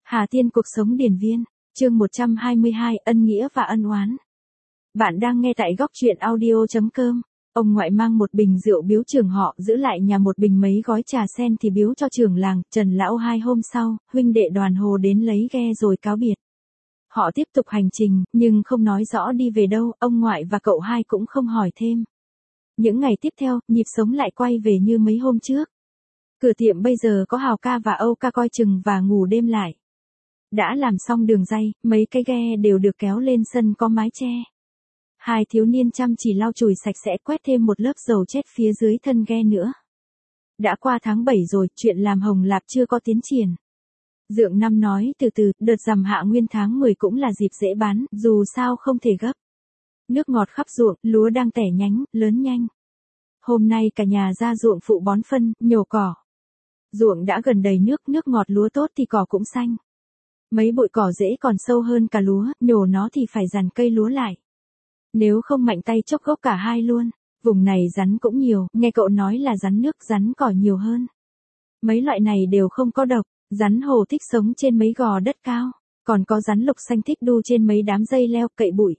Hà Tiên cuộc sống điển viên, chương 122, ân nghĩa và ân oán. Bạn đang nghe tại góc truyện audio.com. Ông ngoại mang một bình rượu biếu trưởng họ, giữ lại nhà một bình mấy gói trà sen thì biếu cho trưởng làng. Trần lão. 2 hôm sau, huynh đệ Đoàn Hồ đến lấy ghe rồi cáo biệt. Họ tiếp tục hành trình, nhưng không nói rõ đi về đâu, ông ngoại và cậu hai cũng không hỏi thêm. Những ngày tiếp theo, nhịp sống lại quay về như mấy hôm trước. Cửa tiệm bây giờ có Hào ca và Âu ca coi chừng và ngủ đêm lại. Đã làm xong đường ray, mấy cái ghe đều được kéo lên sân có mái che. Hai thiếu niên chăm chỉ lau chùi sạch sẽ, quét thêm một lớp dầu chết phía dưới thân ghe nữa. Đã qua tháng 7 rồi, chuyện làm hồng lạp chưa có tiến triển. Dượng Năm nói từ từ, đợt rằm hạ nguyên tháng 10 cũng là dịp dễ bán, dù sao không thể gấp. Nước ngọt khắp ruộng, lúa đang tẻ nhánh, lớn nhanh. Hôm nay cả nhà ra ruộng phụ bón phân, nhổ cỏ. Ruộng đã gần đầy nước, nước ngọt lúa tốt thì cỏ cũng xanh. Mấy bụi cỏ rễ còn sâu hơn cả lúa, nhổ nó thì phải dằn cây lúa lại. Nếu không mạnh tay chốc gốc cả hai luôn. Vùng này rắn cũng nhiều, nghe cậu nói là rắn nước, rắn cỏ nhiều hơn. Mấy loại này đều không có độc, rắn hồ thích sống trên mấy gò đất cao, còn có rắn lục xanh thích đu trên mấy đám dây leo cậy bụi.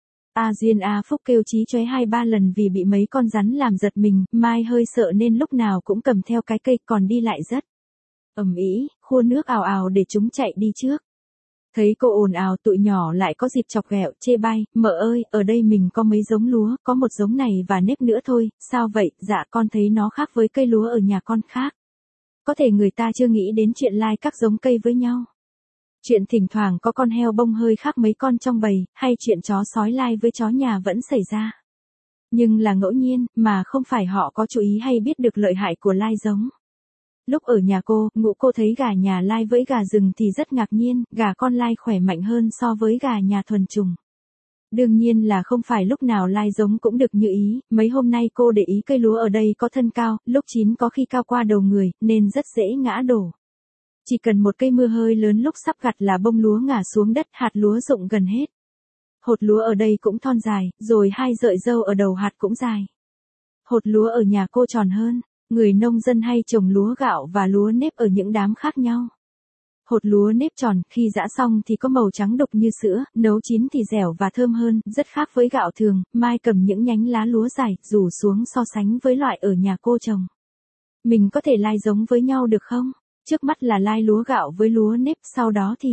A Duyên A Phúc kêu chí chóe 2-3 lần vì bị mấy con rắn làm giật mình, Mai hơi sợ nên lúc nào cũng cầm theo cái cây, còn đi lại rất ầm ĩ, khua nước ào ào để chúng chạy đi trước. Thấy cô ồn ào, tụi nhỏ lại có dịp chọc ghẹo, chê bai, mợ ơi, ở đây mình có mấy giống lúa, có một giống này và nếp nữa thôi. Sao vậy? Dạ con thấy nó khác với cây lúa ở nhà con khác. Có thể người ta chưa nghĩ đến chuyện lai các giống cây với nhau. Chuyện thỉnh thoảng có con heo bông hơi khác mấy con trong bầy, hay chuyện chó sói lai với chó nhà vẫn xảy ra. Nhưng là ngẫu nhiên, mà không phải họ có chú ý hay biết được lợi hại của lai giống. Lúc ở nhà cô, Ngũ cô thấy gà nhà lai với gà rừng thì rất ngạc nhiên, gà con lai khỏe mạnh hơn so với gà nhà thuần chủng. Đương nhiên là không phải lúc nào lai giống cũng được như ý, mấy hôm nay cô để ý cây lúa ở đây có thân cao, lúc chín có khi cao qua đầu người, nên rất dễ ngã đổ. Chỉ cần một cây mưa hơi lớn lúc sắp gặt là bông lúa ngả xuống đất, hạt lúa rụng gần hết. Hột lúa ở đây cũng thon dài, rồi hai rợi râu ở đầu hạt cũng dài. Hột lúa ở nhà cô tròn hơn. Người nông dân hay trồng lúa gạo và lúa nếp ở những đám khác nhau. Hột lúa nếp tròn, khi giã xong thì có màu trắng đục như sữa, nấu chín thì dẻo và thơm hơn, rất khác với gạo thường. Mai cầm những nhánh lá lúa dài, rủ xuống so sánh với loại ở nhà cô trồng. Mình có thể lai giống với nhau được không? Trước mắt là lai lúa gạo với lúa nếp, sau đó thì...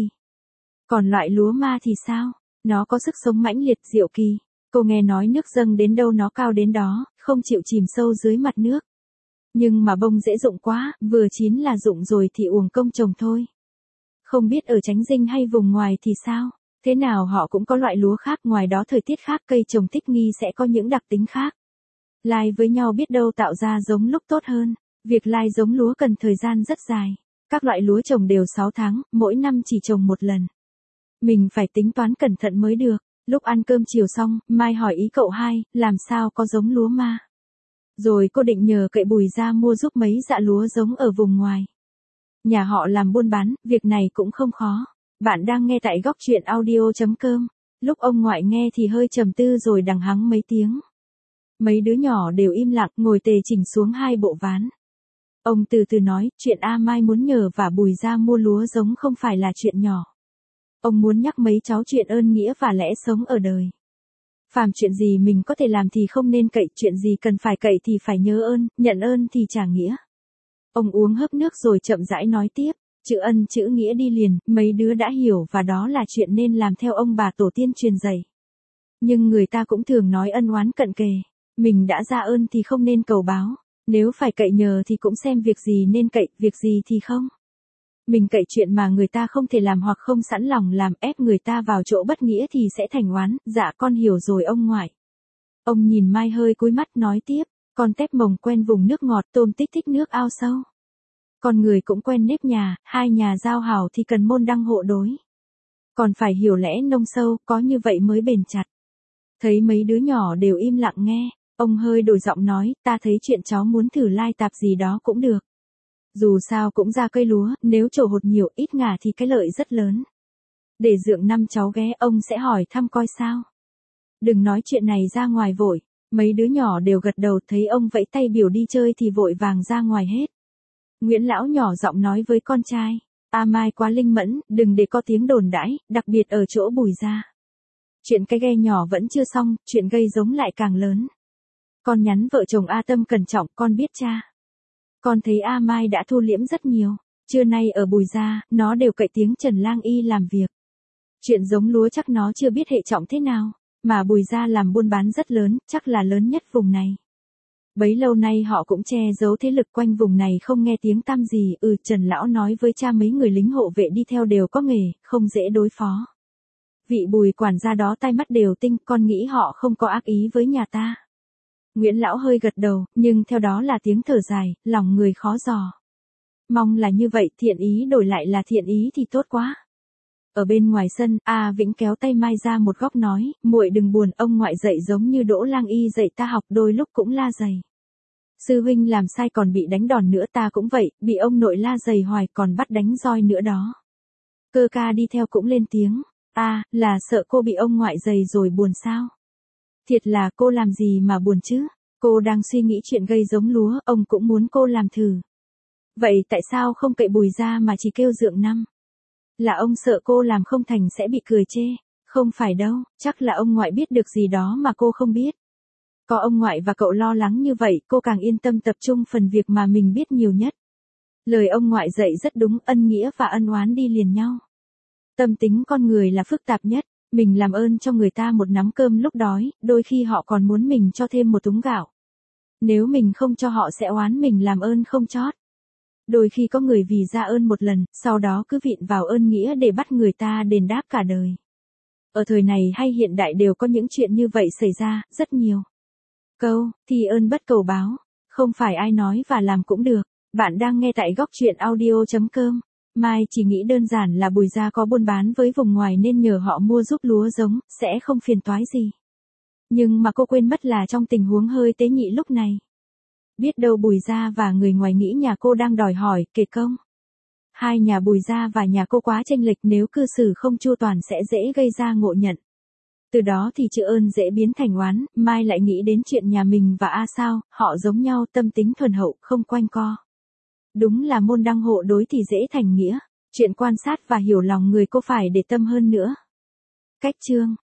Còn loại lúa ma thì sao? Nó có sức sống mãnh liệt, diệu kỳ. Cô nghe nói nước dâng đến đâu nó cao đến đó, không chịu chìm sâu dưới mặt nước. Nhưng mà bông dễ rụng quá, vừa chín là rụng rồi thì uổng công trồng thôi. Không biết ở Chánh Dinh hay vùng ngoài thì sao? Thế nào họ cũng có loại lúa khác, ngoài đó thời tiết khác, cây trồng thích nghi sẽ có những đặc tính khác. Lai với nhau biết đâu tạo ra giống lúc tốt hơn. Việc lai giống lúa cần thời gian rất dài. Các loại lúa trồng đều 6 tháng, mỗi năm chỉ trồng một lần. Mình phải tính toán cẩn thận mới được. Lúc ăn cơm chiều xong, Mai hỏi ý cậu hai, làm sao có giống lúa ma. Rồi cô định nhờ cậy Bùi ra mua giúp mấy dạ lúa giống ở vùng ngoài. Nhà họ làm buôn bán, việc này cũng không khó. Bạn đang nghe tại góc truyện audio.com. Lúc ông ngoại nghe thì hơi trầm tư rồi đằng hắng mấy tiếng. Mấy đứa nhỏ đều im lặng, ngồi tề chỉnh xuống hai bộ ván. Ông từ từ nói, chuyện A Mai muốn nhờ và Bùi ra mua lúa giống không phải là chuyện nhỏ. Ông muốn nhắc mấy cháu chuyện ơn nghĩa và lẽ sống ở đời. Phàm chuyện gì mình có thể làm thì không nên cậy, chuyện gì cần phải cậy thì phải nhớ ơn, nhận ơn thì trả nghĩa. Ông uống hớp nước rồi chậm rãi nói tiếp, chữ ân chữ nghĩa đi liền, mấy đứa đã hiểu và đó là chuyện nên làm theo ông bà tổ tiên truyền dạy. Nhưng người ta cũng thường nói ân oán cận kề, mình đã ra ơn thì không nên cầu báo, nếu phải cậy nhờ thì cũng xem việc gì nên cậy, việc gì thì không. Mình cậy chuyện mà người ta không thể làm hoặc không sẵn lòng làm, ép người ta vào chỗ bất nghĩa thì sẽ thành oán. Dạ con hiểu rồi ông ngoại. Ông nhìn Mai hơi cúi mắt nói tiếp, con tép mồng quen vùng nước ngọt, tôm tích thích nước ao sâu. Con người cũng quen nếp nhà, hai nhà giao hảo thì cần môn đăng hộ đối. Còn phải hiểu lẽ nông sâu, có như vậy mới bền chặt. Thấy mấy đứa nhỏ đều im lặng nghe, ông hơi đổi giọng nói, ta thấy chuyện cháu muốn thử lai tạp gì đó cũng được. Dù sao cũng ra cây lúa, nếu trổ hột nhiều ít ngả thì cái lợi rất lớn. Để Dượng Năm cháu ghé, ông sẽ hỏi thăm coi sao. Đừng nói chuyện này ra ngoài vội. Mấy đứa nhỏ đều gật đầu, thấy ông vẫy tay biểu đi chơi thì vội vàng ra ngoài hết. Nguyễn lão nhỏ giọng nói với con trai. A Mai quá linh mẫn, đừng để có tiếng đồn đãi, đặc biệt ở chỗ Bùi gia. Chuyện cái ghe nhỏ vẫn chưa xong, chuyện gây giống lại càng lớn. Con nhắn vợ chồng A Tâm cẩn trọng, con biết cha. Con thấy A Mai đã thu liễm rất nhiều. Trưa nay ở Bùi gia, nó đều cậy tiếng Trần Lang Y làm việc. Chuyện giống lúa chắc nó chưa biết hệ trọng thế nào, mà Bùi gia làm buôn bán rất lớn, chắc là lớn nhất vùng này. Bấy lâu nay họ cũng che giấu thế lực quanh vùng này không nghe tiếng tăm gì. Trần lão nói với cha mấy người lính hộ vệ đi theo đều có nghề, không dễ đối phó. Vị Bùi quản gia đó tai mắt đều tinh, con nghĩ họ không có ác ý với nhà ta. Nguyễn lão hơi gật đầu, nhưng theo đó là tiếng thở dài, lòng người khó dò. Mong là như vậy, thiện ý đổi lại là thiện ý thì tốt quá. Ở bên ngoài sân, A Vĩnh kéo tay Mai ra một góc nói, muội đừng buồn, ông ngoại dạy giống như Đỗ Lang Y dạy ta học, đôi lúc cũng la dày. Sư huynh làm sai còn bị đánh đòn nữa, ta cũng vậy, bị ông nội la dày hoài còn bắt đánh roi nữa đó. Cơ ca đi theo cũng lên tiếng, là sợ cô bị ông ngoại dày rồi buồn sao? Thiệt là cô làm gì mà buồn chứ? Cô đang suy nghĩ chuyện gây giống lúa, ông cũng muốn cô làm thử. Vậy tại sao không cậy Bùi ra mà chỉ kêu Dượng Năm? Là ông sợ cô làm không thành sẽ bị cười chê. Không phải đâu, chắc là ông ngoại biết được gì đó mà cô không biết. Có ông ngoại và cậu lo lắng như vậy, cô càng yên tâm tập trung phần việc mà mình biết nhiều nhất. Lời ông ngoại dạy rất đúng, ân nghĩa và ân oán đi liền nhau. Tâm tính con người là phức tạp nhất, mình làm ơn cho người ta một nắm cơm lúc đói, đôi khi họ còn muốn mình cho thêm một thúng gạo. Nếu mình không cho họ sẽ oán mình làm ơn không chót. Đôi khi có người vì ra ơn một lần, sau đó cứ vịn vào ơn nghĩa để bắt người ta đền đáp cả đời. Ở thời này hay hiện đại đều có những chuyện như vậy xảy ra, rất nhiều. Câu, thì ơn bất cầu báo, không phải ai nói và làm cũng được. Bạn đang nghe tại góc truyện audio.com. Mai chỉ nghĩ đơn giản là Bùi gia có buôn bán với vùng ngoài nên nhờ họ mua giúp lúa giống, sẽ không phiền toái gì. Nhưng mà cô quên mất là trong tình huống hơi tế nhị lúc này. Biết đâu Bùi gia và người ngoài nghĩ nhà cô đang đòi hỏi, kể công. Hai nhà Bùi gia và nhà cô quá chênh lệch, nếu cư xử không chu toàn sẽ dễ gây ra ngộ nhận. Từ đó thì chữ ơn dễ biến thành oán, Mai lại nghĩ đến chuyện nhà mình và A Sao, họ giống nhau, tâm tính thuần hậu, không quanh co. Đúng là môn đăng hộ đối thì dễ thành nghĩa, chuyện quan sát và hiểu lòng người cô phải để tâm hơn nữa. Cách chương